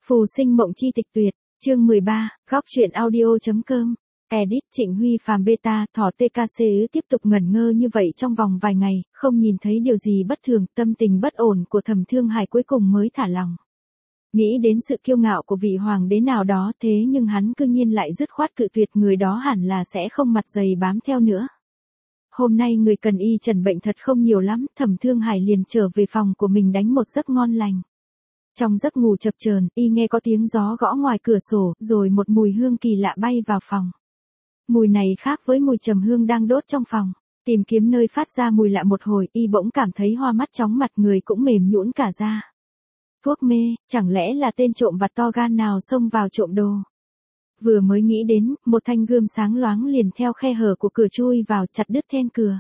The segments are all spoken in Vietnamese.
Phù sinh mộng chi tịch tuyệt, chương 13, góc truyện audio.com. Edit Trịnh Huy Phàm Beta thỏ TKC tiếp tục ngẩn ngơ như vậy trong vòng vài ngày, không nhìn thấy điều gì bất thường, tâm tình bất ổn của Thẩm Thương Hải cuối cùng mới thả lòng. Nghĩ đến sự kiêu ngạo của vị hoàng đế nào đó thế nhưng hắn cư nhiên lại dứt khoát cự tuyệt người đó hẳn là sẽ không mặt dày bám theo nữa. Hôm nay người cần y trần bệnh thật không nhiều lắm, Thẩm Thương Hải liền trở về phòng của mình đánh một giấc ngon lành. Trong giấc ngủ chập chờn, y nghe có tiếng gió gõ ngoài cửa sổ, rồi một mùi hương kỳ lạ bay vào phòng. Mùi này khác với mùi trầm hương đang đốt trong phòng. Tìm kiếm nơi phát ra mùi lạ một hồi, y bỗng cảm thấy hoa mắt chóng mặt, người cũng mềm nhũn cả ra. Thuốc mê, chẳng lẽ là tên trộm vặt to gan nào xông vào trộm đồ? Vừa mới nghĩ đến, một thanh gươm sáng loáng liền theo khe hở của cửa chui vào, chặt đứt then cửa.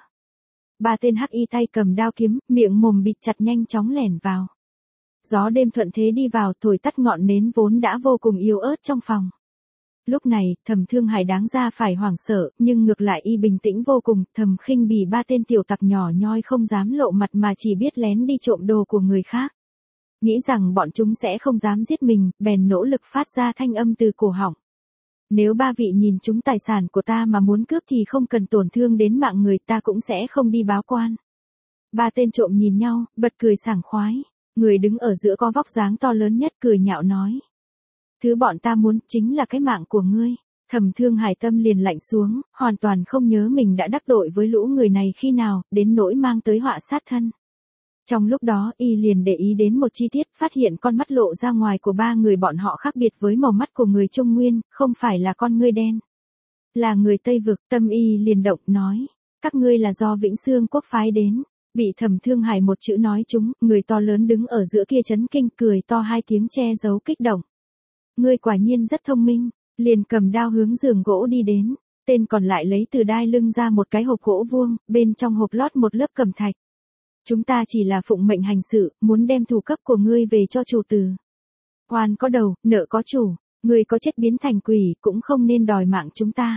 Ba tên hắc y tay cầm đao kiếm, miệng mồm bịt chặt nhanh chóng lẻn vào. Gió đêm thuận thế đi vào, thổi tắt ngọn nến vốn đã vô cùng yếu ớt trong phòng. Lúc này, Thẩm Thương Hải đáng ra phải hoảng sợ, nhưng ngược lại y bình tĩnh vô cùng, thầm khinh bỉ ba tên tiểu tặc nhỏ nhoi không dám lộ mặt mà chỉ biết lén đi trộm đồ của người khác. Nghĩ rằng bọn chúng sẽ không dám giết mình, bèn nỗ lực phát ra thanh âm từ cổ họng. Nếu ba vị nhìn chúng tài sản của ta mà muốn cướp thì không cần tổn thương đến mạng người, ta cũng sẽ không đi báo quan. Ba tên trộm nhìn nhau, bật cười sảng khoái. Người đứng ở giữa có vóc dáng to lớn nhất cười nhạo nói. Thứ bọn ta muốn chính là cái mạng của ngươi. Thẩm Thương Hải tâm liền lạnh xuống, hoàn toàn không nhớ mình đã đắc tội với lũ người này khi nào, đến nỗi mang tới họa sát thân. Trong lúc đó y liền để ý đến một chi tiết, phát hiện con mắt lộ ra ngoài của ba người bọn họ khác biệt với màu mắt của người Trung Nguyên, không phải là con ngươi đen. Là người Tây Vực, tâm y liền động nói. Các ngươi là do Vĩnh Xương quốc phái đến. Bị Thẩm Thương Hải một chữ nói trúng, người to lớn đứng ở giữa kia chấn kinh cười to hai tiếng che giấu kích động. Ngươi quả nhiên rất thông minh, liền cầm đao hướng giường gỗ đi đến, tên còn lại lấy từ đai lưng ra một cái hộp gỗ vuông, bên trong hộp lót một lớp cẩm thạch. Chúng ta chỉ là phụng mệnh hành sự, muốn đem thủ cấp của ngươi về cho chủ tử. Oan có đầu, nợ có chủ, ngươi có chết biến thành quỷ cũng không nên đòi mạng chúng ta.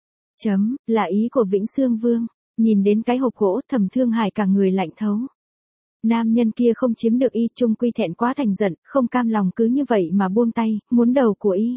Là ý của Vĩnh Xương Vương. Nhìn đến cái hộp gỗ, Thẩm Thương Hải cả người lạnh thấu. Nam nhân kia không chiếm được y, chung quy thẹn quá thành giận, không cam lòng cứ như vậy mà buông tay, muốn đầu của y.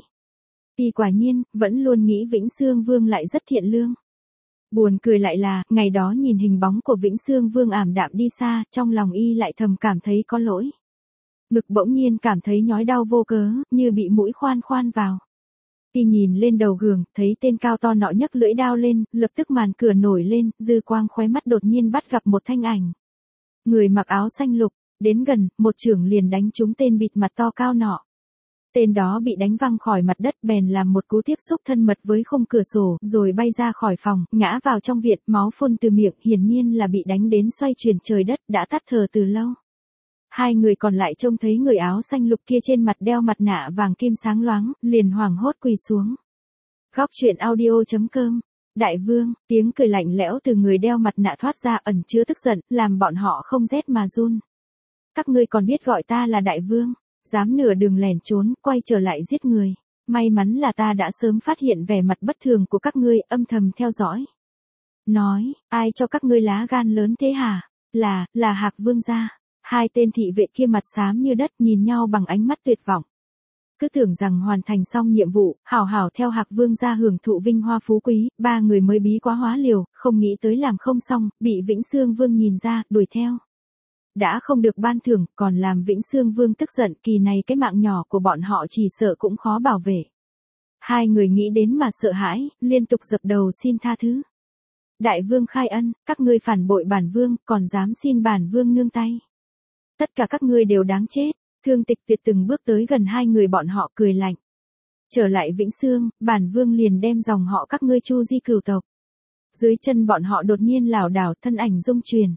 Y quả nhiên, vẫn luôn nghĩ Vĩnh Xương Vương lại rất thiện lương. Buồn cười lại là, ngày đó nhìn hình bóng của Vĩnh Xương Vương ảm đạm đi xa, trong lòng y lại thầm cảm thấy có lỗi. Ngực bỗng nhiên cảm thấy nhói đau vô cớ, như bị mũi khoan vào. Y nhìn lên đầu giường, thấy tên cao to nọ nhấc lưỡi đao lên, lập tức màn cửa nổi lên, dư quang khóe mắt đột nhiên bắt gặp một thanh ảnh. Người mặc áo xanh lục, đến gần, một chưởng liền đánh trúng tên bịt mặt to cao nọ. Tên đó bị đánh văng khỏi mặt đất, bèn làm một cú tiếp xúc thân mật với khung cửa sổ, rồi bay ra khỏi phòng, ngã vào trong viện, máu phun từ miệng, hiển nhiên là bị đánh đến xoay chuyển trời đất, đã tắt thở từ lâu. Hai người còn lại trông thấy người áo xanh lục kia trên mặt đeo mặt nạ vàng kim sáng loáng, liền hoảng hốt quỳ xuống. Góc truyện audio.com. Đại vương, tiếng cười lạnh lẽo từ người đeo mặt nạ thoát ra ẩn chứa tức giận, làm bọn họ không rét mà run. Các ngươi còn biết gọi ta là đại vương, dám nửa đường lẻn trốn, quay trở lại giết người. May mắn là ta đã sớm phát hiện vẻ mặt bất thường của các ngươi, âm thầm theo dõi. Nói, ai cho các ngươi lá gan lớn thế hả? Là Hạc Vương gia. Hai tên thị vệ kia mặt xám như đất nhìn nhau bằng ánh mắt tuyệt vọng. Cứ tưởng rằng hoàn thành xong nhiệm vụ, hảo hảo theo Hạc Vương gia hưởng thụ vinh hoa phú quý, ba người mới bí quá hóa liều, không nghĩ tới làm không xong, bị Vĩnh Xương Vương nhìn ra, đuổi theo. Đã không được ban thưởng, còn làm Vĩnh Xương Vương tức giận, kỳ này cái mạng nhỏ của bọn họ chỉ sợ cũng khó bảo vệ. Hai người nghĩ đến mà sợ hãi, liên tục dập đầu xin tha thứ. Đại vương khai ân, các ngươi phản bội bản vương, còn dám xin bản vương nương tay. Tất cả các ngươi đều đáng chết. Thương Tịch Tuyệt từng bước tới gần hai người bọn họ cười lạnh. Trở lại Vĩnh Xương, bản vương liền đem dòng họ các ngươi chu di cửu tộc. Dưới chân bọn họ đột nhiên lảo đảo, thân ảnh rung chuyển.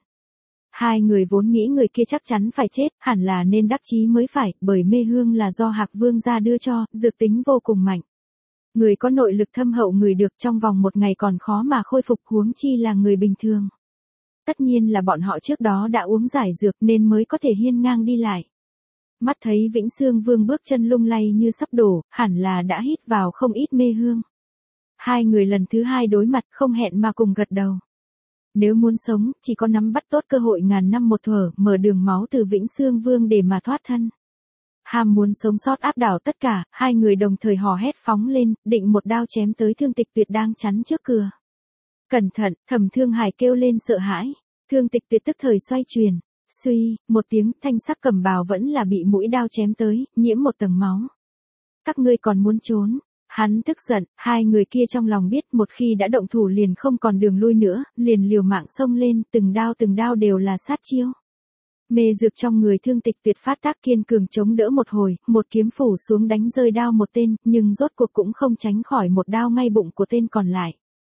Hai người vốn nghĩ người kia chắc chắn phải chết, hẳn là nên đắc chí mới phải, bởi mê hương là do Hạc Vương gia đưa cho, dược tính vô cùng mạnh. Người có nội lực thâm hậu người được trong vòng một ngày còn khó mà khôi phục, huống chi là người bình thường. Tất nhiên là bọn họ trước đó đã uống giải dược nên mới có thể hiên ngang đi lại. Mắt thấy Vĩnh Xương Vương bước chân lung lay như sắp đổ, hẳn là đã hít vào không ít mê hương. Hai người lần thứ hai đối mặt không hẹn mà cùng gật đầu. Nếu muốn sống, chỉ có nắm bắt tốt cơ hội ngàn năm một thuở, mở đường máu từ Vĩnh Xương Vương để mà thoát thân. Ham muốn sống sót áp đảo tất cả, hai người đồng thời hò hét phóng lên, định một đao chém tới Thương Tịch Tuyệt đang chắn trước cửa. Cẩn thận, Thẩm Thương Hải kêu lên sợ hãi. Thương Tịch Tuyệt tức thời xoay chuyển. Suy, một tiếng, thanh sắc cẩm bào vẫn là bị mũi đao chém tới, nhiễm một tầng máu. Các ngươi còn muốn trốn. Hắn tức giận, hai người kia trong lòng biết một khi đã động thủ liền không còn đường lui nữa, liền liều mạng xông lên, từng đao đều là sát chiêu. Mê dược trong người Thương Tịch Tuyệt phát tác kiên cường chống đỡ một hồi, một kiếm phủ xuống đánh rơi đao một tên, nhưng rốt cuộc cũng không tránh khỏi một đao ngay bụng của tên còn lại.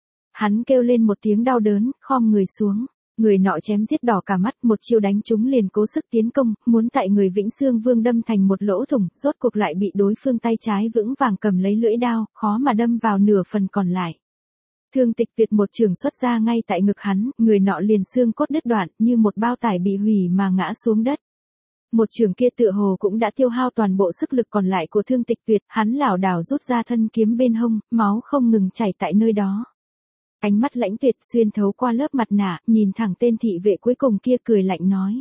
Hắn kêu lên một tiếng đau đớn, khom người xuống. Người nọ chém giết đỏ cả mắt, một chiêu đánh trúng liền cố sức tiến công, muốn tại người Vĩnh Xương Vương đâm thành một lỗ thủng, rốt cuộc lại bị đối phương tay trái vững vàng cầm lấy lưỡi đao, khó mà đâm vào nửa phần còn lại. Thương Tịch Tuyệt một trường xuất ra ngay tại ngực hắn, người nọ liền xương cốt đứt đoạn, như một bao tải bị hủy mà ngã xuống đất. Một trường kia tựa hồ cũng đã tiêu hao toàn bộ sức lực còn lại của Thương Tịch Tuyệt, hắn lảo đảo rút ra thân kiếm bên hông, máu không ngừng chảy tại nơi đó. Ánh mắt lãnh tuyệt xuyên thấu qua lớp mặt nạ, nhìn thẳng tên thị vệ cuối cùng kia cười lạnh nói.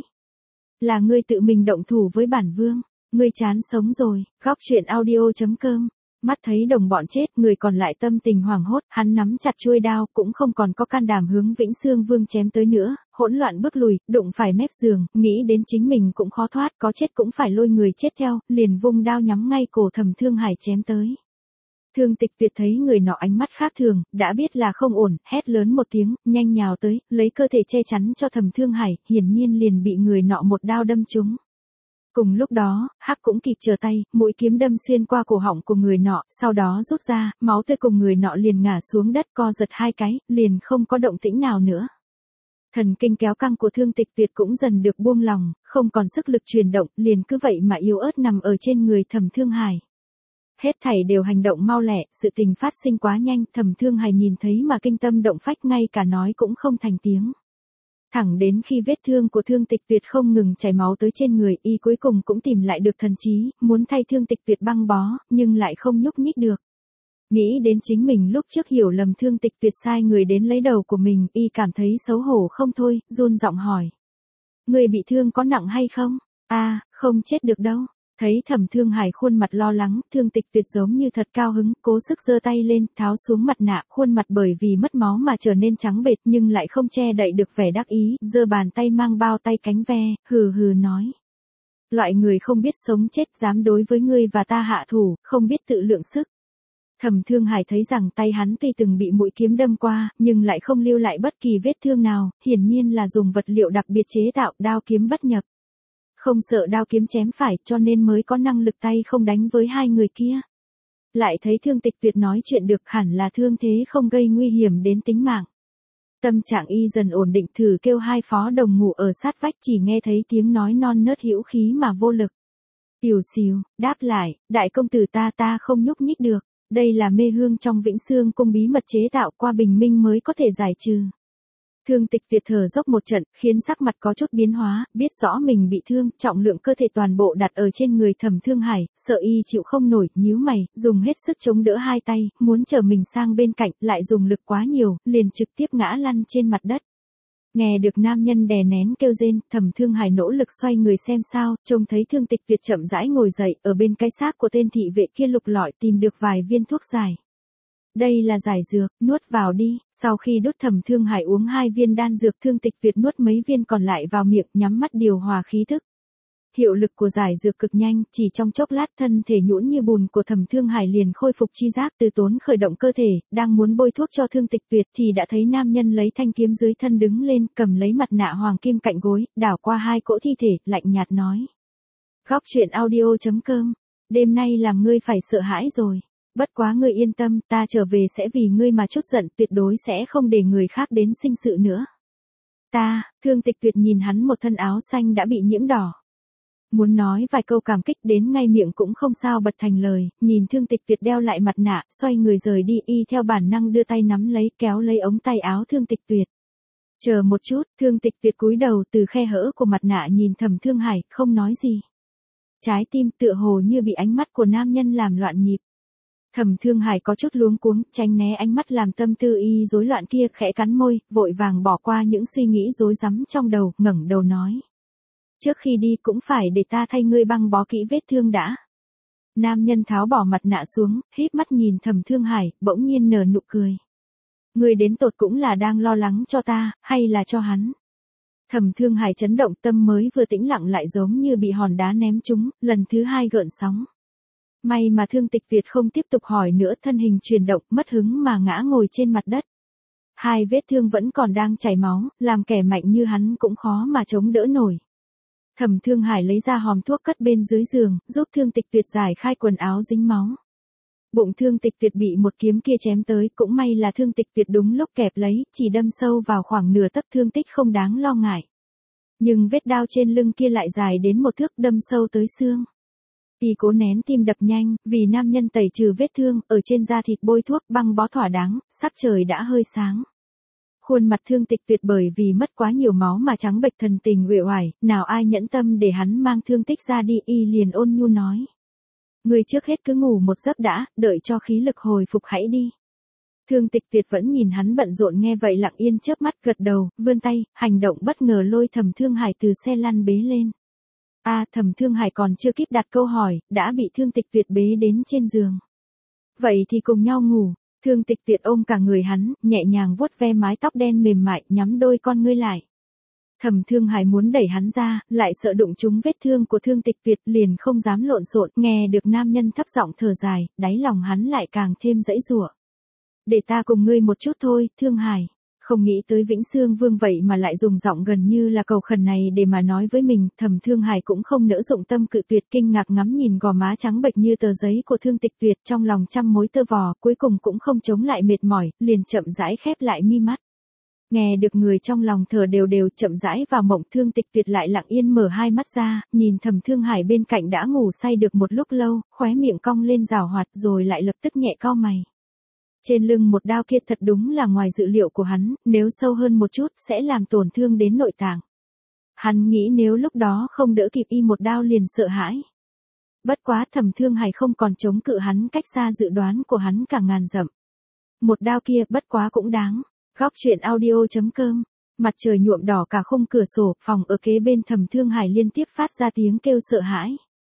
Là ngươi tự mình động thủ với bản vương, ngươi chán sống rồi, góc truyện audio.com. Mắt thấy đồng bọn chết, người còn lại tâm tình hoảng hốt, hắn nắm chặt chuôi đao, cũng không còn có can đảm hướng Vĩnh Xương Vương chém tới nữa, hỗn loạn bước lùi, đụng phải mép giường, nghĩ đến chính mình cũng khó thoát, có chết cũng phải lôi người chết theo, liền vung đao nhắm ngay cổ Thẩm Thương Hải chém tới. Thương Tịch Tuyệt thấy người nọ ánh mắt khác thường, đã biết là không ổn, hét lớn một tiếng, nhanh nhào tới, lấy cơ thể che chắn cho Thẩm Thương Hải, hiển nhiên liền bị người nọ một đao đâm trúng. Cùng lúc đó, Hắc cũng kịp trở tay, mũi kiếm đâm xuyên qua cổ họng của người nọ, sau đó rút ra, máu tươi cùng người nọ liền ngã xuống đất co giật hai cái, liền không có động tĩnh nào nữa. Thần kinh kéo căng của Thương Tịch Tuyệt cũng dần được buông lòng, không còn sức lực chuyển động, liền cứ vậy mà yếu ớt nằm ở trên người Thẩm Thương Hải. Hết thảy đều hành động mau lẹ, sự tình phát sinh quá nhanh, Thẩm Thương Hải nhìn thấy mà kinh tâm động phách ngay cả nói cũng không thành tiếng. Thẳng đến khi vết thương của Thương Tịch Tuyệt không ngừng chảy máu tới trên người, y cuối cùng cũng tìm lại được thần trí, muốn thay Thương Tịch Tuyệt băng bó, nhưng lại không nhúc nhích được. Nghĩ đến chính mình lúc trước hiểu lầm Thương Tịch Tuyệt sai người đến lấy đầu của mình, y cảm thấy xấu hổ không thôi, run giọng hỏi. Người bị thương có nặng hay không? Không chết được đâu. Thấy Thẩm Thương Hải khuôn mặt lo lắng, Thương Tịch Tuyệt giống như thật cao hứng, cố sức giơ tay lên, tháo xuống mặt nạ, khuôn mặt bởi vì mất máu mà trở nên trắng bệch nhưng lại không che đậy được vẻ đắc ý, giơ bàn tay mang bao tay cánh ve, hừ hừ nói. Loại người không biết sống chết dám đối với ngươi và ta hạ thủ, không biết tự lượng sức. Thẩm Thương Hải thấy rằng tay hắn tuy từng bị mũi kiếm đâm qua, nhưng lại không lưu lại bất kỳ vết thương nào, hiển nhiên là dùng vật liệu đặc biệt chế tạo, đao kiếm bất nhập. Không sợ đao kiếm chém phải cho nên mới có năng lực tay không đánh với hai người kia. Lại thấy Thương Tịch Tuyệt nói chuyện được, hẳn là thương thế không gây nguy hiểm đến tính mạng. Tâm trạng y dần ổn định, thử kêu hai phó đồng ngủ ở sát vách, chỉ nghe thấy tiếng nói non nớt hữu khí mà vô lực. Ỉu xìu, đáp lại, đại công tử ta không nhúc nhích được, đây là mê hương trong Vĩnh Xương cung bí mật chế tạo qua bình minh mới có thể giải trừ. Thương Tịch Tuyệt thở dốc một trận, khiến sắc mặt có chút biến hóa, biết rõ mình bị thương, trọng lượng cơ thể toàn bộ đặt ở trên người Thẩm Thương Hải, sợ y chịu không nổi, nhíu mày, dùng hết sức chống đỡ hai tay, muốn trở mình sang bên cạnh, lại dùng lực quá nhiều, liền trực tiếp ngã lăn trên mặt đất. Nghe được nam nhân đè nén kêu rên, Thẩm Thương Hải nỗ lực xoay người xem sao, trông thấy Thương Tịch Tuyệt chậm rãi ngồi dậy, ở bên cái xác của tên thị vệ kia lục lọi tìm được vài viên thuốc giải. Đây là giải dược, nuốt vào đi. Sau khi đút Thẩm Thương Hải uống 2 viên đan dược, Thương Tịch Tuyệt nuốt mấy viên còn lại vào miệng, nhắm mắt điều hòa khí thức. Hiệu lực của giải dược cực nhanh, chỉ trong chốc lát thân thể nhũn như bùn của Thẩm Thương Hải liền khôi phục chi giác, từ tốn khởi động cơ thể, đang muốn bôi thuốc cho Thương Tịch Tuyệt thì đã thấy nam nhân lấy thanh kiếm dưới thân đứng lên, cầm lấy mặt nạ hoàng kim cạnh gối, đảo qua 2 cỗ thi thể, lạnh nhạt nói. Góc truyện audio.com. Đêm nay làm ngươi phải sợ hãi rồi. Bất quá ngươi yên tâm, ta trở về sẽ vì ngươi mà chút giận, tuyệt đối sẽ không để người khác đến sinh sự nữa. Thương Tịch Tuyệt nhìn hắn một thân áo xanh đã bị nhiễm đỏ. Muốn nói vài câu cảm kích đến ngay miệng cũng không sao bật thành lời, nhìn Thương Tịch Tuyệt đeo lại mặt nạ, xoay người rời đi, y theo bản năng đưa tay nắm lấy, kéo lấy ống tay áo Thương Tịch Tuyệt. Chờ một chút, Thương Tịch Tuyệt cúi đầu từ khe hở của mặt nạ nhìn Thẩm Thương Hải, không nói gì. Trái tim tựa hồ như bị ánh mắt của nam nhân làm loạn nhịp. Thẩm Thương Hải có chút luống cuống, tránh né ánh mắt làm tâm tư y rối loạn kia, khẽ cắn môi, vội vàng bỏ qua những suy nghĩ rối rắm trong đầu, ngẩng đầu nói. Trước khi đi cũng phải để ta thay ngươi băng bó kỹ vết thương đã. Nam nhân tháo bỏ mặt nạ xuống, híp mắt nhìn Thẩm Thương Hải, bỗng nhiên nở nụ cười. Ngươi đến tột cũng là đang lo lắng cho ta, hay là cho hắn? Thẩm Thương Hải chấn động, tâm mới vừa tĩnh lặng lại giống như bị hòn đá ném trúng, lần thứ hai gợn sóng. May mà Thương Tịch Tuyệt không tiếp tục hỏi nữa, thân hình chuyển động, mất hứng mà ngã ngồi trên mặt đất. Hai vết thương vẫn còn đang chảy máu, làm kẻ mạnh như hắn cũng khó mà chống đỡ nổi. Thẩm Thương Hải lấy ra hòm thuốc cất bên dưới giường, giúp Thương Tịch Tuyệt giải khai quần áo dính máu. Bụng Thương Tịch Tuyệt bị một kiếm kia chém tới, cũng may là Thương Tịch Tuyệt đúng lúc kẹp lấy, chỉ đâm sâu vào khoảng nửa tấc, thương tích không đáng lo ngại. Nhưng vết đao trên lưng kia lại dài đến một thước, đâm sâu tới xương. Y cố nén tim đập nhanh, vì nam nhân tẩy trừ vết thương, ở trên da thịt bôi thuốc băng bó thỏa đáng, sắc trời đã hơi sáng. Khuôn mặt Thương Tịch Tuyệt bởi vì mất quá nhiều máu mà trắng bệch, thần tình uể oải, nào ai nhẫn tâm để hắn mang thương tích ra đi, y liền ôn nhu nói. Ngươi trước hết cứ ngủ một giấc đã, đợi cho khí lực hồi phục hãy đi. Thương Tịch Tuyệt vẫn nhìn hắn bận rộn, nghe vậy lặng yên chớp mắt gật đầu, vươn tay, hành động bất ngờ lôi Thẩm Thương Hải từ xe lăn bế lên. Thẩm Thương Hải còn chưa kịp đặt câu hỏi, đã bị Thương Tịch Tuyệt bế đến trên giường. Vậy thì cùng nhau ngủ. Thương Tịch Tuyệt ôm cả người hắn, nhẹ nhàng vuốt ve mái tóc đen mềm mại, nhắm đôi con ngươi lại. Thẩm Thương Hải muốn đẩy hắn ra, lại sợ đụng trúng vết thương của Thương Tịch Tuyệt, liền không dám lộn xộn, nghe được nam nhân thấp giọng thở dài, đáy lòng hắn lại càng thêm dãy giụa. Để ta cùng ngươi một chút thôi, Thương Hải. Không nghĩ tới Vĩnh Xương Vương vậy mà lại dùng giọng gần như là cầu khẩn này để mà nói với mình. Thẩm Thương Hải cũng không nỡ dụng tâm cự tuyệt, kinh ngạc ngắm nhìn gò má trắng bệch như tờ giấy của Thương Tịch Tuyệt, trong lòng trăm mối tơ vò, cuối cùng cũng không chống lại mệt mỏi, liền chậm rãi khép lại mi mắt. Nghe được người trong lòng thở đều đều, chậm rãi vào mộng. Thương Tịch Tuyệt lại lặng yên mở hai mắt ra, nhìn Thẩm Thương Hải bên cạnh đã ngủ say được một lúc lâu, khóe miệng cong lên giảo hoạt, rồi lại lập tức nhẹ cau mày. Trên lưng một đao kia thật đúng là ngoài dự liệu của hắn, nếu sâu hơn một chút sẽ làm tổn thương đến nội tạng. Hắn nghĩ nếu lúc đó không đỡ kịp y một đao liền sợ hãi. Bất quá Thẩm Thương Hải không còn chống cự hắn, cách xa dự đoán của hắn cả ngàn dặm. Một đao kia bất quá cũng đáng. Góc truyện audio.com. Mặt trời nhuộm đỏ cả khung cửa sổ, phòng ở kế bên Thẩm Thương Hải liên tiếp phát ra tiếng kêu sợ hãi.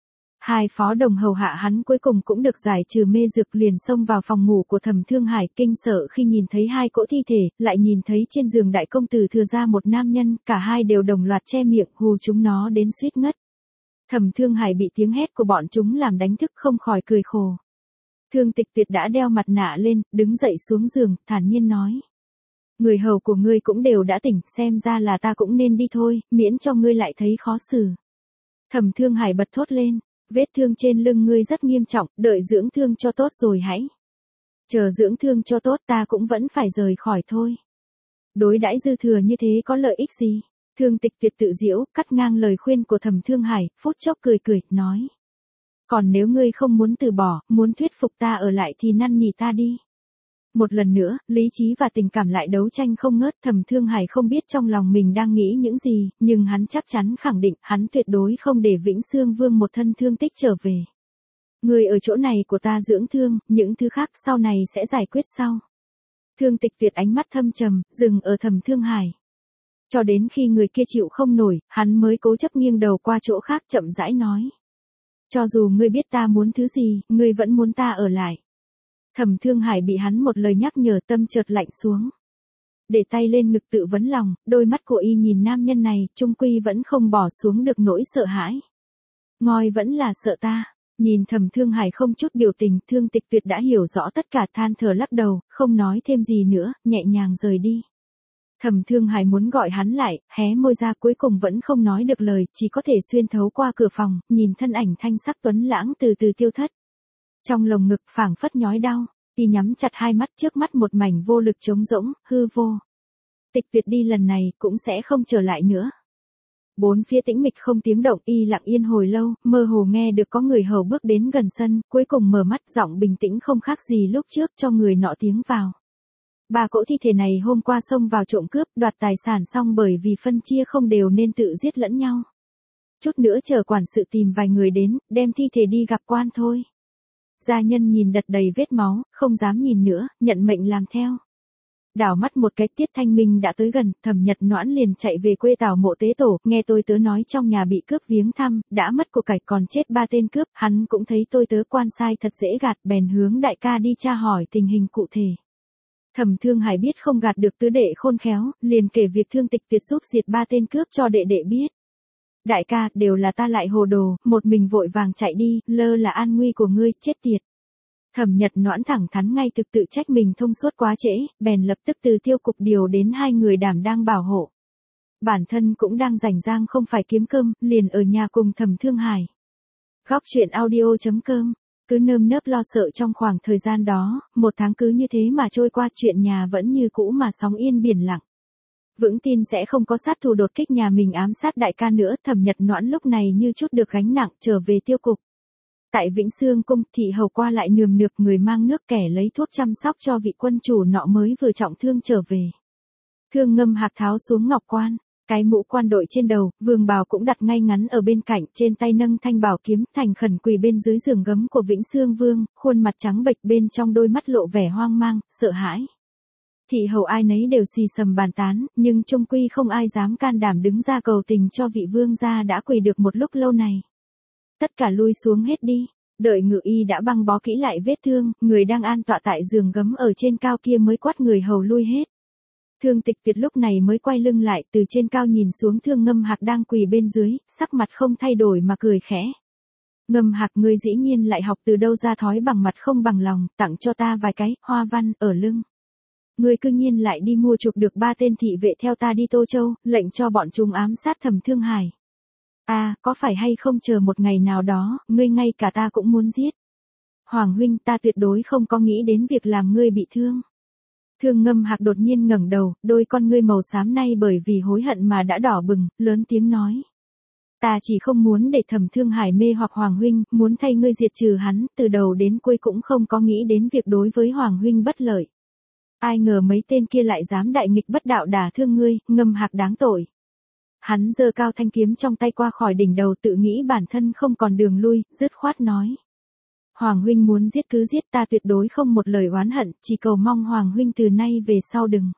Hai phó đồng hầu hạ hắn cuối cùng cũng được giải trừ mê dược, liền xông vào phòng ngủ của Thẩm Thương Hải, kinh sợ khi nhìn thấy hai cỗ thi thể, lại nhìn thấy trên giường đại công tử thừa ra một nam nhân, cả hai đều đồng loạt che miệng, hù chúng nó đến suýt ngất. Thẩm Thương Hải bị tiếng hét của bọn chúng làm đánh thức, không khỏi cười khổ. Thương Tịch Tuyệt đã đeo mặt nạ lên, đứng dậy xuống giường, thản nhiên nói. Người hầu của ngươi cũng đều đã tỉnh, xem ra là ta cũng nên đi thôi, miễn cho ngươi lại thấy khó xử. Thẩm Thương Hải bật thốt lên. Vết thương trên lưng ngươi rất nghiêm trọng, đợi dưỡng thương cho tốt rồi hãy. Chờ dưỡng thương cho tốt ta cũng vẫn phải rời khỏi thôi. Đối đãi dư thừa như thế có lợi ích gì? Thương Tịch Tuyệt tự giễu, cắt ngang lời khuyên của Thẩm Thương Hải, phút chốc cười cười, nói. Còn nếu ngươi không muốn từ bỏ, muốn thuyết phục ta ở lại thì năn nỉ ta đi. Một lần nữa, lý trí và tình cảm lại đấu tranh không ngớt. Thẩm Thương Hải không biết trong lòng mình đang nghĩ những gì, nhưng hắn chắc chắn khẳng định hắn tuyệt đối không để Vĩnh Xương Vương một thân thương tích trở về. Người ở chỗ này của ta dưỡng thương, những thứ khác sau này sẽ giải quyết sau. Thương Tịch Tuyệt ánh mắt thâm trầm, dừng ở Thẩm Thương Hải. Cho đến khi người kia chịu không nổi, hắn mới cố chấp nghiêng đầu qua chỗ khác, chậm rãi nói. Cho dù ngươi biết ta muốn thứ gì, ngươi vẫn muốn ta ở lại. Thẩm Thương Hải bị hắn một lời nhắc nhở, tâm chợt lạnh xuống. Để tay lên ngực tự vấn lòng, đôi mắt của y nhìn nam nhân này, chung quy vẫn không bỏ xuống được nỗi sợ hãi. Ngoi vẫn là sợ ta. Nhìn Thẩm Thương Hải không chút biểu tình, Thương Tịch Tuyệt đã hiểu rõ tất cả, than thở lắc đầu, không nói thêm gì nữa, nhẹ nhàng rời đi. Thẩm Thương Hải muốn gọi hắn lại, hé môi ra, cuối cùng vẫn không nói được lời, chỉ có thể xuyên thấu qua cửa phòng, nhìn thân ảnh thanh sắc tuấn lãng từ từ tiêu thất. Trong lồng ngực phảng phất nhói đau, y nhắm chặt hai mắt, trước mắt một mảnh vô lực trống rỗng, hư vô. Tịch Tuyệt đi lần này cũng sẽ không trở lại nữa. Bốn phía tĩnh mịch không tiếng động, y lặng yên hồi lâu, mơ hồ nghe được có người hầu bước đến gần sân, cuối cùng mở mắt, giọng bình tĩnh không khác gì lúc trước, cho người nọ tiếng vào. Ba cỗ thi thể này hôm qua xông vào trộm cướp, đoạt tài sản xong bởi vì phân chia không đều nên tự giết lẫn nhau. Chút nữa chờ quản sự tìm vài người đến, đem thi thể đi gặp quan thôi. Gia nhân nhìn đật đầy vết máu, không dám nhìn nữa, nhận mệnh làm theo. Đảo mắt một cái tiết thanh minh đã tới gần, Thẩm Nhật Noãn liền chạy về quê tảo mộ tế tổ, nghe tôi tớ nói trong nhà bị cướp viếng thăm, đã mất của cải còn chết 3 tên cướp, hắn cũng thấy tôi tớ quan sai thật dễ gạt, bèn hướng đại ca đi tra hỏi tình hình cụ thể. Thẩm Thương Hải biết không gạt được tứ đệ khôn khéo, liền kể việc Thương Tịch Tuyệt giúp diệt 3 tên cướp cho đệ đệ biết. Đại ca, đều là ta lại hồ đồ, một mình vội vàng chạy đi, lơ là an nguy của ngươi, chết tiệt. Thẩm Nhật Noãn thẳng thắn ngay thực tự trách mình thông suốt quá trễ, bèn lập tức từ tiêu cục điều đến 2 người đảm đang bảo hộ. Bản thân cũng đang rảnh rang không phải kiếm cơm, liền ở nhà cùng Thẩm Thương Hải. Góc truyện audio.com, cứ nơm nớp lo sợ trong khoảng thời gian đó, 1 tháng cứ như thế mà trôi qua, chuyện nhà vẫn như cũ mà sóng yên biển lặng. Vững tin sẽ không có sát thủ đột kích nhà mình ám sát đại ca nữa, Thẩm Nhật Noãn lúc này như chút được gánh nặng trở về tiêu cục. Tại Vĩnh Xương cung, thị hầu qua lại nườm nượp người mang nước kẻ lấy thuốc chăm sóc cho vị quân chủ nọ mới vừa trọng thương trở về. Thương Ngâm Hạc tháo xuống ngọc quan, cái mũ quan đội trên đầu, vương bào cũng đặt ngay ngắn ở bên cạnh, trên tay nâng thanh bảo kiếm, thành khẩn quỳ bên dưới giường gấm của Vĩnh Xương vương, khuôn mặt trắng bệch, bên trong đôi mắt lộ vẻ hoang mang, sợ hãi. Thị hầu ai nấy đều xì xầm bàn tán, nhưng chung quy không ai dám can đảm đứng ra cầu tình cho vị vương gia đã quỳ được một lúc lâu này. Tất cả lui xuống hết đi, đợi ngự y đã băng bó kỹ lại vết thương, người đang an tọa tại giường gấm ở trên cao kia mới quát người hầu lui hết. Thương Tịch Tuyệt lúc này mới quay lưng lại, từ trên cao nhìn xuống Thương Ngâm Hạc đang quỳ bên dưới, sắc mặt không thay đổi mà cười khẽ. Ngâm Hạc, ngươi dĩ nhiên lại học từ đâu ra thói bằng mặt không bằng lòng, tặng cho ta vài cái hoa văn ở lưng. Ngươi cư nhiên lại đi mua chuộc được 3 tên thị vệ theo ta đi Tô Châu, lệnh cho bọn chúng ám sát Thẩm Thương Hải. Có phải hay không chờ một ngày nào đó, ngươi ngay cả ta cũng muốn giết. Hoàng huynh, ta tuyệt đối không có nghĩ đến việc làm ngươi bị thương. Thương Ngâm Hạc đột nhiên ngẩng đầu, đôi con ngươi màu xám nay bởi vì hối hận mà đã đỏ bừng, lớn tiếng nói. Ta chỉ không muốn để Thẩm Thương Hải mê hoặc Hoàng huynh, muốn thay ngươi diệt trừ hắn, từ đầu đến cuối cũng không có nghĩ đến việc đối với Hoàng huynh bất lợi. Ai ngờ mấy tên kia lại dám đại nghịch bất đạo đả thương ngươi, Ngâm Hạc đáng tội. Hắn giơ cao thanh kiếm trong tay qua khỏi đỉnh đầu, tự nghĩ bản thân không còn đường lui, dứt khoát nói. Hoàng huynh muốn giết cứ giết, ta tuyệt đối không một lời oán hận, chỉ cầu mong Hoàng huynh từ nay về sau đừng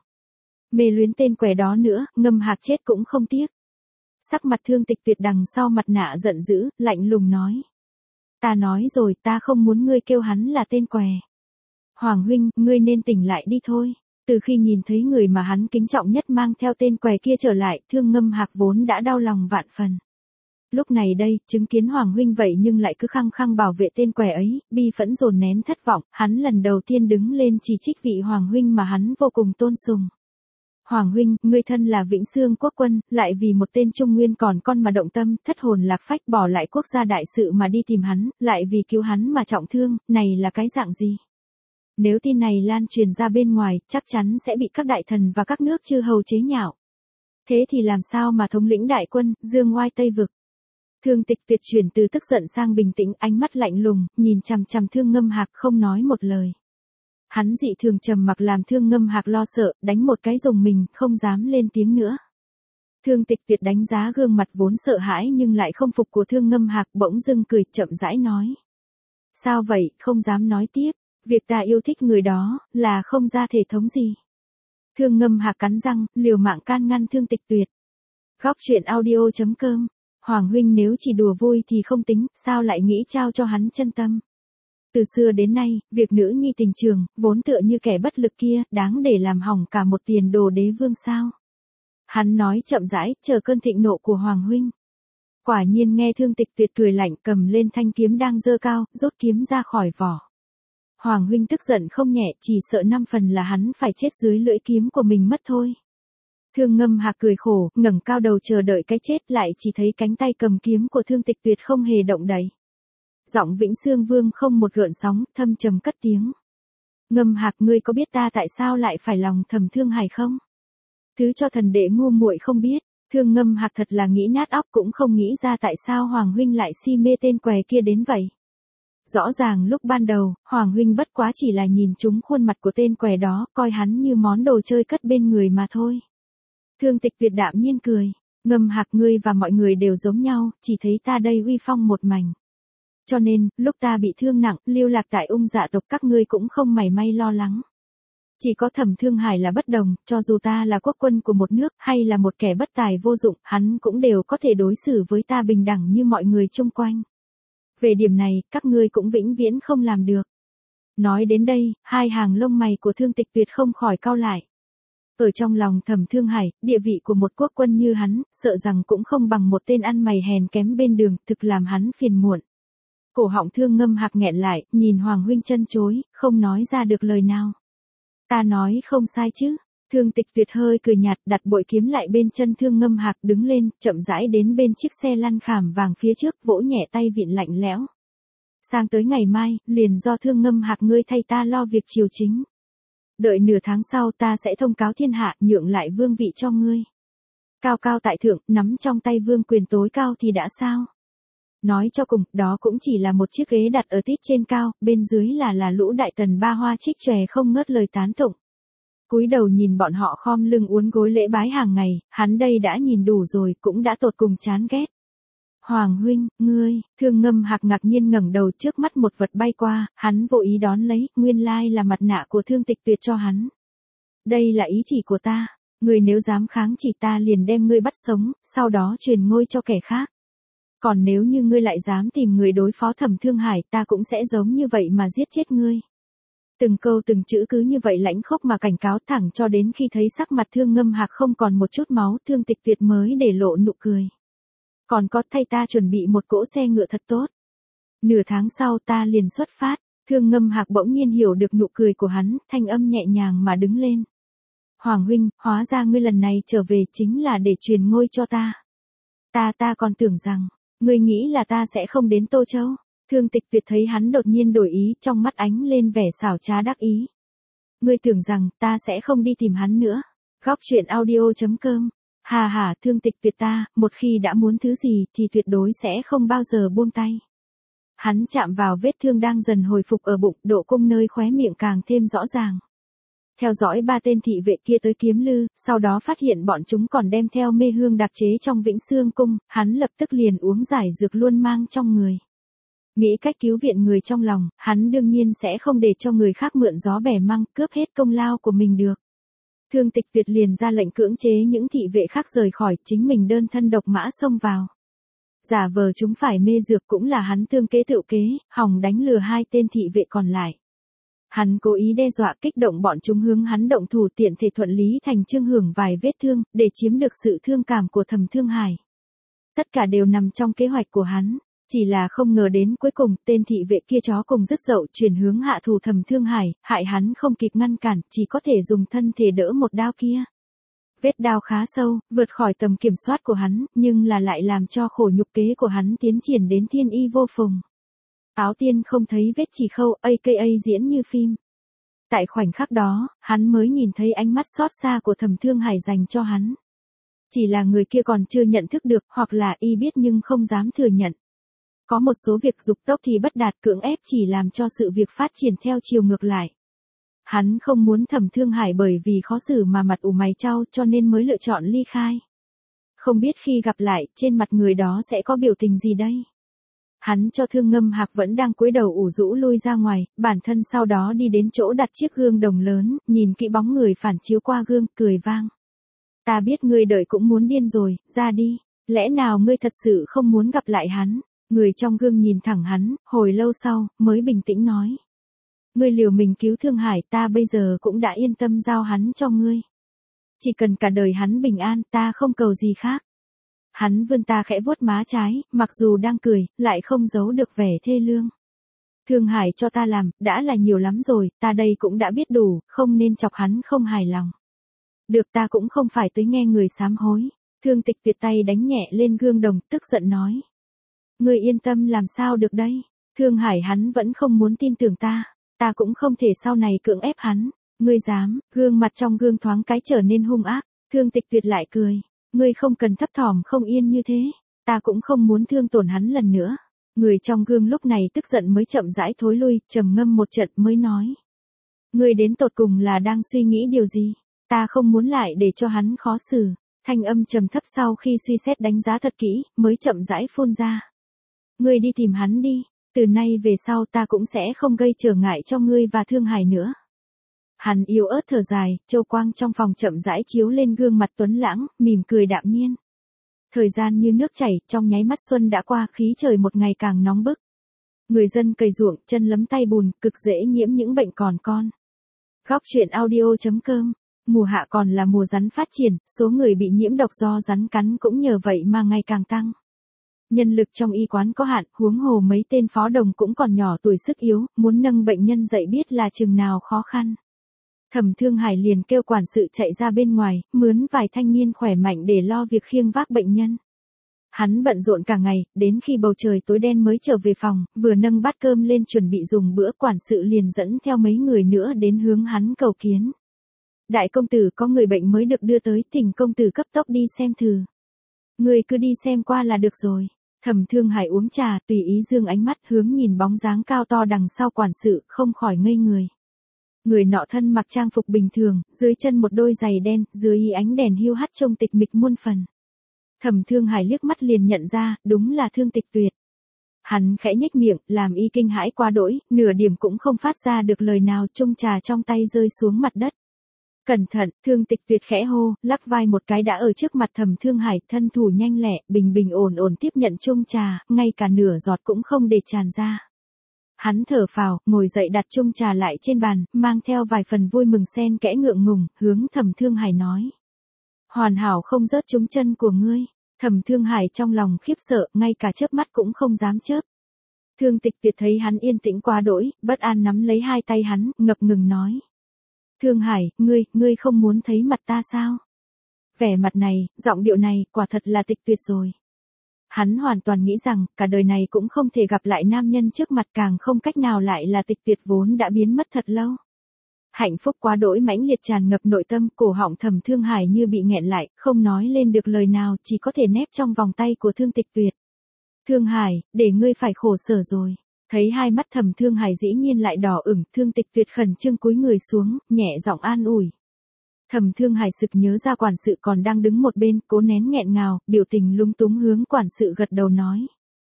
mê luyến tên quẻ đó nữa, Ngâm Hạc chết cũng không tiếc. Sắc mặt Thương Tịch Tuyệt đằng sau mặt nạ giận dữ, lạnh lùng nói. Ta nói rồi, ta không muốn ngươi kêu hắn là tên què. Hoàng huynh, ngươi nên tỉnh lại đi thôi. Từ khi nhìn thấy người mà hắn kính trọng nhất mang theo tên què kia trở lại, Thương Ngâm Hạc vốn đã đau lòng vạn phần. Lúc này đây, chứng kiến Hoàng huynh vậy nhưng lại cứ khăng khăng bảo vệ tên què ấy, bi phẫn dồn nén thất vọng, hắn lần đầu tiên đứng lên chỉ trích vị Hoàng huynh mà hắn vô cùng tôn sùng. Hoàng huynh, ngươi thân là Vĩnh Xương quốc quân, lại vì một tên Trung Nguyên còn con mà động tâm, thất hồn lạc phách bỏ lại quốc gia đại sự mà đi tìm hắn, lại vì cứu hắn mà trọng thương, này là cái dạng gì? Nếu tin này lan truyền ra bên ngoài, chắc chắn sẽ bị các đại thần và các nước chư hầu chế nhạo. Thế thì làm sao mà thống lĩnh đại quân, dương oai Tây vực? Thương Tịch Tuyệt chuyển từ tức giận sang bình tĩnh, ánh mắt lạnh lùng, nhìn chằm chằm Thương Ngâm Hạc không nói một lời. Hắn dị thường trầm mặc làm Thương Ngâm Hạc lo sợ, đánh một cái rùng mình, không dám lên tiếng nữa. Thương Tịch Tuyệt đánh giá gương mặt vốn sợ hãi nhưng lại không phục của Thương Ngâm Hạc, bỗng dưng cười chậm rãi nói. Sao vậy, không dám nói tiếp, việc ta yêu thích người đó, là không ra thể thống gì. Thương Ngâm Hạc cắn răng, liều mạng can ngăn Thương Tịch Tuyệt. Góc truyện audio.com, Hoàng huynh nếu chỉ đùa vui thì không tính, sao lại nghĩ trao cho hắn chân tâm. Từ xưa đến nay, việc nữ nhi tình trường, vốn tựa như kẻ bất lực kia, đáng để làm hỏng cả một tiền đồ đế vương sao. Hắn nói chậm rãi, chờ cơn thịnh nộ của Hoàng huynh. Quả nhiên nghe Thương Tịch Tuyệt cười lạnh, cầm lên thanh kiếm đang giơ cao, rút kiếm ra khỏi vỏ. Hoàng huynh tức giận không nhẹ, chỉ sợ 5 phần là hắn phải chết dưới lưỡi kiếm của mình mất thôi. Thương Ngâm Hạc cười khổ, ngẩng cao đầu chờ đợi cái chết, lại chỉ thấy cánh tay cầm kiếm của Thương Tịch Tuyệt không hề động đậy. Giọng Vĩnh Xương Vương không một gợn sóng, thâm trầm cất tiếng. Ngâm Hạc, ngươi có biết ta tại sao lại phải lòng Thẩm Thương Hải không? Thứ cho thần đệ ngu muội không biết. Thương Ngâm Hạc thật là nghĩ nát óc cũng không nghĩ ra tại sao Hoàng huynh lại si mê tên què kia đến vậy. Rõ ràng lúc ban đầu, Hoàng huynh bất quá chỉ là nhìn trúng khuôn mặt của tên què đó, coi hắn như món đồ chơi cất bên người mà thôi. Thương Tịch Tuyệt đạm nhiên cười. Ngâm Hạc, ngươi và mọi người đều giống nhau, chỉ thấy ta đây uy phong một mảnh. Cho nên, lúc ta bị thương nặng, lưu lạc tại Ung Dạ tộc các ngươi cũng không mảy may lo lắng. Chỉ có Thẩm Thương Hải là bất đồng, cho dù ta là quốc quân của một nước hay là một kẻ bất tài vô dụng, hắn cũng đều có thể đối xử với ta bình đẳng như mọi người chung quanh. Về điểm này, các ngươi cũng vĩnh viễn không làm được. Nói đến đây, hai hàng lông mày của Thương Tịch Tuyệt không khỏi cau lại. Ở trong lòng Thẩm Thương Hải, địa vị của một quốc quân như hắn, sợ rằng cũng không bằng một tên ăn mày hèn kém bên đường, thực làm hắn phiền muộn. Cổ họng Thương Ngâm Hạc nghẹn lại, nhìn Hoàng huynh chân chối, không nói ra được lời nào. Ta nói không sai chứ. Thương Tịch Tuyệt hơi cười nhạt, đặt bội kiếm lại bên chân Thương Ngâm Hạc, đứng lên, chậm rãi đến bên chiếc xe lăn khảm vàng phía trước, vỗ nhẹ tay vịn lạnh lẽo. Sang tới ngày mai, liền do Thương Ngâm Hạc ngươi thay ta lo việc triều chính. Đợi nửa tháng sau ta sẽ thông cáo thiên hạ, nhượng lại vương vị cho ngươi. Cao cao tại thượng, nắm trong tay vương quyền tối cao thì đã sao? Nói cho cùng, đó cũng chỉ là một chiếc ghế đặt ở tít trên cao, bên dưới là lũ đại tần ba hoa trích chòe không ngớt lời tán tụng. Cúi đầu nhìn bọn họ khom lưng uốn gối lễ bái hàng ngày, hắn đây đã nhìn đủ rồi, cũng đã tột cùng chán ghét. Hoàng huynh, ngươi, Thương Ngâm Hạc ngạc nhiên ngẩng đầu, trước mắt một vật bay qua, hắn vô ý đón lấy, nguyên lai là mặt nạ của Thương Tịch Tuyệt cho hắn. Đây là ý chỉ của ta, ngươi nếu dám kháng chỉ ta liền đem ngươi bắt sống, sau đó truyền ngôi cho kẻ khác. Còn nếu như ngươi lại dám tìm người đối phó Thẩm Thương Hải, ta cũng sẽ giống như vậy mà giết chết ngươi. Từng câu từng chữ cứ như vậy lãnh khốc mà cảnh cáo, thẳng cho đến khi thấy sắc mặt Thương Ngâm Hạc không còn một chút máu, Thương Tịch Tuyệt mới để lộ nụ cười. Còn có, thay ta chuẩn bị một cỗ xe ngựa thật tốt. Nửa tháng sau ta liền xuất phát. Thương Ngâm Hạc bỗng nhiên hiểu được nụ cười của hắn, thanh âm nhẹ nhàng mà đứng lên. Hoàng huynh, hóa ra ngươi lần này trở về chính là để truyền ngôi cho ta. Ta còn tưởng rằng, ngươi nghĩ là ta sẽ không đến Tô Châu. Thương Tịch Tuyệt thấy hắn đột nhiên đổi ý, trong mắt ánh lên vẻ xảo trá đắc ý. Ngươi tưởng rằng ta sẽ không đi tìm hắn nữa. Góc truyện audio.com. Hà hà, Thương Tịch Tuyệt ta, một khi đã muốn thứ gì thì tuyệt đối sẽ không bao giờ buông tay. Hắn chạm vào vết thương đang dần hồi phục ở bụng, độ cung nơi khóe miệng càng thêm rõ ràng. Theo dõi ba tên thị vệ kia tới Kiếm Lư, sau đó phát hiện bọn chúng còn đem theo mê hương đặc chế trong Vĩnh Xương Cung, hắn lập tức liền uống giải dược luôn mang trong người. Nghĩ cách cứu viện người trong lòng, hắn đương nhiên sẽ không để cho người khác mượn gió bẻ măng, cướp hết công lao của mình được. Thương Tịch Tuyệt liền ra lệnh cưỡng chế những thị vệ khác rời khỏi, chính mình đơn thân độc mã xông vào. Giả vờ chúng phải mê dược cũng là hắn tương kế tự kế, hòng đánh lừa hai tên thị vệ còn lại. Hắn cố ý đe dọa kích động bọn chúng hướng hắn động thủ, tiện thể thuận lý thành chương hưởng vài vết thương, để chiếm được sự thương cảm của Thẩm Thương Hải. Tất cả đều nằm trong kế hoạch của hắn. Chỉ là không ngờ đến cuối cùng, tên thị vệ kia chó cùng rất dậu chuyển hướng hạ thủ Thẩm Thương Hải, hại hắn không kịp ngăn cản, chỉ có thể dùng thân thể đỡ một đao kia. Vết đao khá sâu, vượt khỏi tầm kiểm soát của hắn, nhưng là lại làm cho khổ nhục kế của hắn tiến triển đến thiên y vô phùng. Áo tiên không thấy vết chỉ khâu, aka diễn như phim. Tại khoảnh khắc đó, hắn mới nhìn thấy ánh mắt xót xa của Thẩm Thương Hải dành cho hắn. Chỉ là người kia còn chưa nhận thức được, hoặc là y biết nhưng không dám thừa nhận. Có một số việc dục tốc thì bất đạt, cưỡng ép chỉ làm cho sự việc phát triển theo chiều ngược lại. Hắn không muốn Thẩm Thương Hải bởi vì khó xử mà mặt ủ mày chau, cho nên mới lựa chọn ly khai. Không biết khi gặp lại, trên mặt người đó sẽ có biểu tình gì đây? Hắn cho Thương Ngâm Hạc vẫn đang cúi đầu ủ rũ lui ra ngoài, bản thân sau đó đi đến chỗ đặt chiếc gương đồng lớn, nhìn kỹ bóng người phản chiếu qua gương, cười vang. Ta biết ngươi đợi cũng muốn điên rồi, ra đi, lẽ nào ngươi thật sự không muốn gặp lại hắn? Người trong gương nhìn thẳng hắn, hồi lâu sau, mới bình tĩnh nói. Ngươi liều mình cứu Thương Hải, ta bây giờ cũng đã yên tâm giao hắn cho ngươi. Chỉ cần cả đời hắn bình an, ta không cầu gì khác. Hắn vươn ta khẽ vuốt má trái, mặc dù đang cười, lại không giấu được vẻ thê lương. Thương Hải cho ta làm, đã là nhiều lắm rồi, ta đây cũng đã biết đủ, không nên chọc hắn không hài lòng. Được, ta cũng không phải tới nghe người sám hối. Thương Tịch Tuyệt tay đánh nhẹ lên gương đồng, tức giận nói. Ngươi yên tâm làm sao được đây? Thương Hải hắn vẫn không muốn tin tưởng ta. Ta cũng không thể sau này cưỡng ép hắn. Ngươi dám, gương mặt trong gương thoáng cái trở nên hung ác. Thương Tịch Tuyệt lại cười. Ngươi không cần thấp thỏm không yên như thế. Ta cũng không muốn thương tổn hắn lần nữa. Người trong gương lúc này tức giận mới chậm rãi thối lui, trầm ngâm một trận mới nói. Ngươi đến tột cùng là đang suy nghĩ điều gì? Ta không muốn lại để cho hắn khó xử. Thanh âm trầm thấp sau khi suy xét đánh giá thật kỹ, mới chậm rãi phun ra. Ngươi đi tìm hắn đi, từ nay về sau ta cũng sẽ không gây trở ngại cho ngươi và Thương Hải nữa. Hắn yếu ớt thở dài, châu quang trong phòng chậm rãi chiếu lên gương mặt tuấn lãng, mỉm cười đạm nhiên. Thời gian như nước chảy, trong nháy mắt xuân đã qua, khí trời một ngày càng nóng bức. Người dân cày ruộng, chân lấm tay bùn, cực dễ nhiễm những bệnh còn con. Góc truyện audio.com. Mùa hạ còn là mùa rắn phát triển, số người bị nhiễm độc do rắn cắn cũng nhờ vậy mà ngày càng tăng. Nhân lực trong y quán có hạn, huống hồ mấy tên phó đồng cũng còn nhỏ tuổi sức yếu, muốn nâng bệnh nhân dậy biết là chừng nào khó khăn. Thẩm Thương Hải liền kêu quản sự chạy ra bên ngoài, mướn vài thanh niên khỏe mạnh để lo việc khiêng vác bệnh nhân. Hắn bận rộn cả ngày, đến khi bầu trời tối đen mới trở về phòng, vừa nâng bát cơm lên chuẩn bị dùng bữa, quản sự liền dẫn theo mấy người nữa đến hướng hắn cầu kiến. Đại công tử có người bệnh mới được đưa tới, thỉnh công tử cấp tốc đi xem thử. Người cứ đi xem qua là được rồi. Thẩm Thương Hải uống trà, tùy ý dương ánh mắt hướng nhìn bóng dáng cao to đằng sau quản sự, không khỏi ngây người. Người nọ thân mặc trang phục bình thường, dưới chân một đôi giày đen, dưới ánh đèn hiu hắt trông tịch mịch muôn phần. Thẩm Thương Hải liếc mắt liền nhận ra, đúng là Thương Tịch Tuyệt. Hắn khẽ nhếch miệng, làm y kinh hãi quá đỗi, nửa điểm cũng không phát ra được lời nào, chung trà trong tay rơi xuống mặt đất. Cẩn thận, Thương Tịch Tuyệt khẽ hô, lắc vai một cái đã ở trước mặt Thẩm Thương Hải, thân thủ nhanh lẹ, bình bình ổn ổn tiếp nhận chung trà, ngay cả nửa giọt cũng không để tràn ra. Hắn thở phào, ngồi dậy đặt chung trà lại trên bàn, mang theo vài phần vui mừng xen kẽ ngượng ngùng, hướng Thẩm Thương Hải nói. Hoàn hảo không rớt trúng chân của ngươi. Thẩm Thương Hải trong lòng khiếp sợ, ngay cả chớp mắt cũng không dám chớp. Thương Tịch Tuyệt thấy hắn yên tĩnh quá đỗi, bất an nắm lấy hai tay hắn, ngập ngừng nói. Thương Hải, ngươi không muốn thấy mặt ta sao? Vẻ mặt này, giọng điệu này, quả thật là Tịch Tuyệt rồi. Hắn hoàn toàn nghĩ rằng, cả đời này cũng không thể gặp lại nam nhân trước mặt, càng không cách nào lại là Tịch Tuyệt vốn đã biến mất thật lâu. Hạnh phúc quá đỗi mãnh liệt tràn ngập nội tâm, cổ họng Thẩm Thương Hải như bị nghẹn lại, không nói lên được lời nào, chỉ có thể nép trong vòng tay của Thương Tịch Tuyệt. Thương Hải, để ngươi phải khổ sở rồi. Thấy hai mắt Thẩm Thương Hải dĩ nhiên lại đỏ ửng, Thương Tịch Tuyệt khẩn trương cúi người xuống, nhẹ giọng an ủi. Thẩm Thương Hải sực nhớ ra quản sự còn đang đứng một bên, cố nén nghẹn ngào, biểu tình lúng túng hướng quản sự gật đầu nói.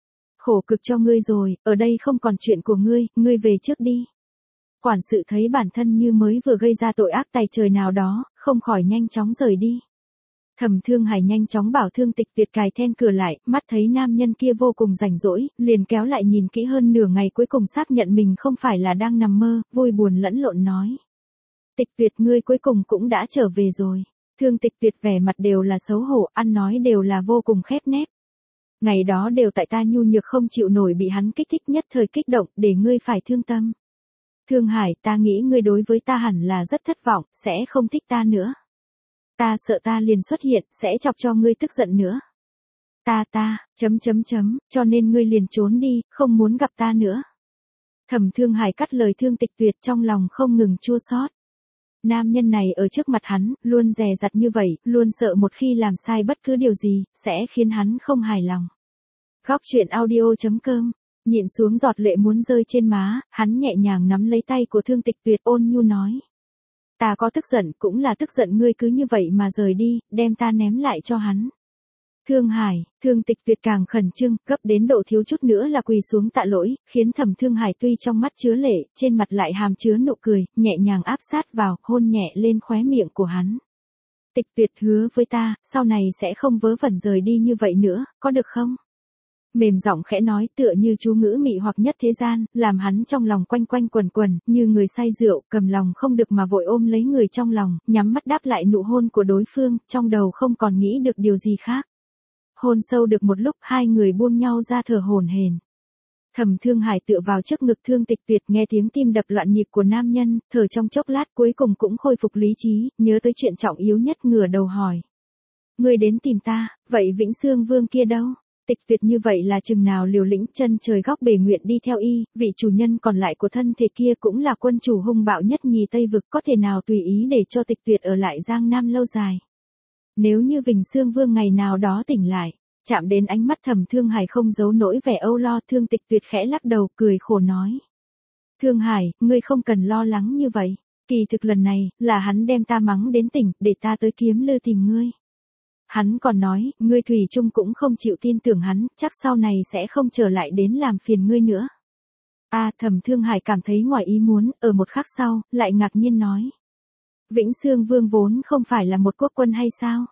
Khổ cực cho ngươi rồi, ở đây không còn chuyện của ngươi về trước đi. Quản sự thấy bản thân như mới vừa gây ra tội ác tày trời nào đó, không khỏi nhanh chóng rời đi. Thẩm Thương Hải nhanh chóng bảo Thương Tịch Tuyệt cài then cửa lại, mắt thấy nam nhân kia vô cùng rảnh rỗi, liền kéo lại nhìn kỹ hơn nửa ngày, cuối cùng xác nhận mình không phải là đang nằm mơ, vui buồn lẫn lộn nói. Tịch Tuyệt, ngươi cuối cùng cũng đã trở về rồi. Thương Tịch Tuyệt vẻ mặt đều là xấu hổ, ăn nói đều là vô cùng khép nép. Ngày đó đều tại ta nhu nhược không chịu nổi bị hắn kích thích, nhất thời kích động, để ngươi phải thương tâm. Thương Hải, ta nghĩ ngươi đối với ta hẳn là rất thất vọng, sẽ không thích ta nữa. Ta sợ ta liền xuất hiện, sẽ chọc cho ngươi tức giận nữa. Cho nên ngươi liền trốn đi, không muốn gặp ta nữa. Thẩm Thương Hải cắt lời Thương Tịch Tuyệt, trong lòng không ngừng chua xót. Nam nhân này ở trước mặt hắn, luôn dè dặt như vậy, luôn sợ một khi làm sai bất cứ điều gì, sẽ khiến hắn không hài lòng. Góc truyện audio.com. Nhịn xuống giọt lệ muốn rơi trên má, hắn nhẹ nhàng nắm lấy tay của Thương Tịch Tuyệt, ôn nhu nói. Ta có tức giận, cũng là tức giận ngươi cứ như vậy mà rời đi, đem ta ném lại cho hắn. Thương Hải, Thương Tịch Tuyệt càng khẩn trương, gấp đến độ thiếu chút nữa là quỳ xuống tạ lỗi, khiến Thẩm Thương Hải tuy trong mắt chứa lệ, trên mặt lại hàm chứa nụ cười, nhẹ nhàng áp sát vào, hôn nhẹ lên khóe miệng của hắn. Tịch Tuyệt, hứa với ta, sau này sẽ không vớ vẩn rời đi như vậy nữa, có được không? Mềm giọng khẽ nói, tựa như chú ngữ mị hoặc nhất thế gian, làm hắn trong lòng quanh quanh quẩn quẩn, như người say rượu, cầm lòng không được mà vội ôm lấy người trong lòng, nhắm mắt đáp lại nụ hôn của đối phương, trong đầu không còn nghĩ được điều gì khác. Hôn sâu được một lúc, hai người buông nhau ra thở hổn hển. Thẩm Thương Hải tựa vào trước ngực Thương Tịch Tuyệt, nghe tiếng tim đập loạn nhịp của nam nhân, thở trong chốc lát cuối cùng cũng khôi phục lý trí, nhớ tới chuyện trọng yếu nhất, ngửa đầu hỏi. Ngươi đến tìm ta, vậy Vĩnh Xương Vương kia đâu? Tịch Tuyệt như vậy là chừng nào liều lĩnh, chân trời góc bể nguyện đi theo y, vị chủ nhân còn lại của thân thể kia cũng là quân chủ hung bạo nhất nhì Tây Vực, có thể nào tùy ý để cho Tịch Tuyệt ở lại Giang Nam lâu dài. Nếu như Vĩnh Xương Vương ngày nào đó tỉnh lại, chạm đến ánh mắt Thẩm Thương Hải không giấu nỗi vẻ âu lo, Thương Tịch Tuyệt khẽ lắc đầu, cười khổ nói. Thương Hải, ngươi không cần lo lắng như vậy, kỳ thực lần này, là hắn đem ta mắng đến tỉnh, để ta tới Kiếm Lư tìm ngươi. Hắn còn nói, ngươi thủy chung cũng không chịu tin tưởng hắn, chắc sau này sẽ không trở lại đến làm phiền ngươi nữa. Thẩm Thương Hải cảm thấy ngoài ý muốn, ở một khắc sau, lại ngạc nhiên nói. Vĩnh Xương Vương vốn không phải là một quốc quân hay sao?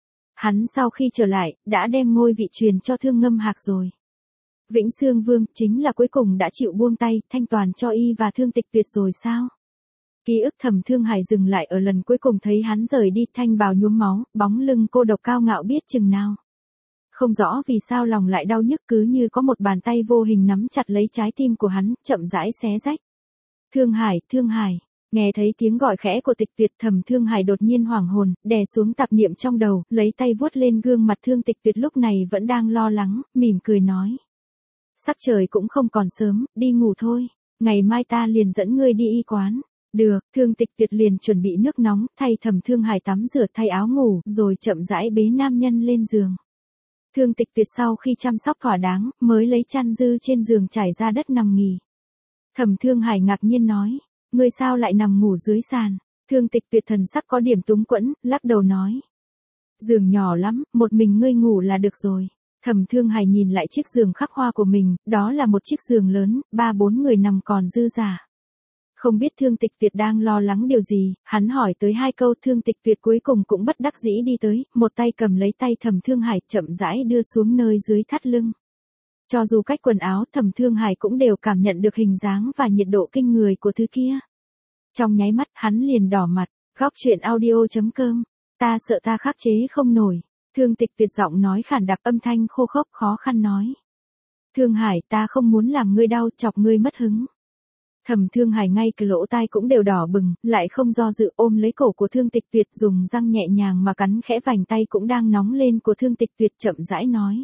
Hắn sau khi trở lại, đã đem ngôi vị truyền cho Thương Ngâm Hạc rồi. Vĩnh Xương Vương chính là cuối cùng đã chịu buông tay, thanh toàn cho y và Thương Tịch Tuyệt rồi sao? Ký ức Thẩm Thương Hải dừng lại ở lần cuối cùng thấy hắn rời đi, thanh bào nhuốm máu, bóng lưng cô độc cao ngạo biết chừng nào. Không rõ vì sao lòng lại đau nhức, cứ như có một bàn tay vô hình nắm chặt lấy trái tim của hắn, chậm rãi xé rách. Thương Hải, nghe thấy tiếng gọi khẽ của Tịch Tuyệt, Thẩm Thương Hải đột nhiên hoảng hồn, đè xuống tạp niệm trong đầu, lấy tay vuốt lên gương mặt Thương Tịch Tuyệt lúc này vẫn đang lo lắng, mỉm cười nói. Sắc trời cũng không còn sớm, đi ngủ thôi, ngày mai ta liền dẫn ngươi đi y quán. Được, Thương Tịch Tuyệt liền chuẩn bị nước nóng, thay Thẩm Thương Hải tắm rửa thay áo ngủ, rồi chậm rãi bế nam nhân lên giường. Thương Tịch Tuyệt sau khi chăm sóc thỏa đáng, mới lấy chăn dư trên giường trải ra đất nằm nghỉ. Thẩm Thương Hải ngạc nhiên nói, ngươi sao lại nằm ngủ dưới sàn? Thương Tịch Tuyệt thần sắc có điểm túng quẫn, lắc đầu nói. Giường nhỏ lắm, một mình ngươi ngủ là được rồi. Thẩm Thương Hải nhìn lại chiếc giường khắc hoa của mình, đó là một chiếc giường lớn, 3-4 người nằm còn dư dả. Không biết Thương Tịch Tuyệt đang lo lắng điều gì, hắn hỏi tới 2 câu, Thương Tịch Tuyệt cuối cùng cũng bất đắc dĩ đi tới, một tay cầm lấy tay Thẩm Thương Hải chậm rãi đưa xuống nơi dưới thắt lưng. Cho dù cách quần áo, Thẩm Thương Hải cũng đều cảm nhận được hình dáng và nhiệt độ kinh người của thứ kia. Trong nháy mắt, hắn liền đỏ mặt, góc truyện audio.com, ta sợ ta khắc chế không nổi. Thương Tịch Tuyệt giọng nói khản đặc, âm thanh khô khốc khó khăn nói. Thương Hải, ta không muốn làm ngươi đau, chọc ngươi mất hứng. Thẩm Thương Hải ngay cái lỗ tai cũng đều đỏ bừng, lại không do dự ôm lấy cổ của Thương Tịch Tuyệt, dùng răng nhẹ nhàng mà cắn khẽ vành tay cũng đang nóng lên của Thương Tịch Tuyệt, chậm rãi nói.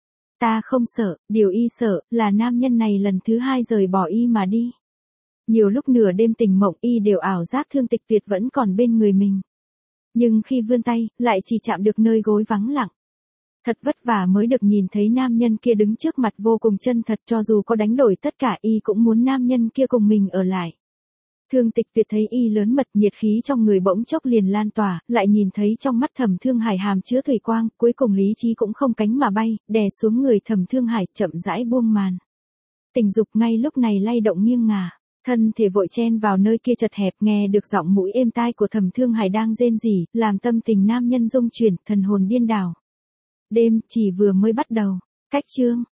Ta không sợ, điều y sợ, là nam nhân này lần thứ 2 rời bỏ y mà đi. Nhiều lúc nửa đêm tỉnh mộng y đều ảo giác Thương Tịch Tuyệt vẫn còn bên người mình. Nhưng khi vươn tay, lại chỉ chạm được nơi gối vắng lặng. Thật vất vả mới được nhìn thấy nam nhân kia đứng trước mặt vô cùng chân thật, cho dù có đánh đổi tất cả y cũng muốn nam nhân kia cùng mình ở lại. Thương Tịch Tuyệt thấy y lớn mật, nhiệt khí trong người bỗng chốc liền lan tỏa, lại nhìn thấy trong mắt Thẩm Thương Hải hàm chứa thủy quang, cuối cùng lý trí cũng không cánh mà bay, đè xuống người Thẩm Thương Hải, chậm rãi buông màn. Tình dục ngay lúc này lay động nghiêng ngả, thân thể vội chen vào nơi kia chật hẹp, nghe được giọng mũi êm tai của Thẩm Thương Hải đang rên rỉ, làm tâm tình nam nhân rung chuyển, thần hồn điên đảo. Đêm chỉ vừa mới bắt đầu. Cách chương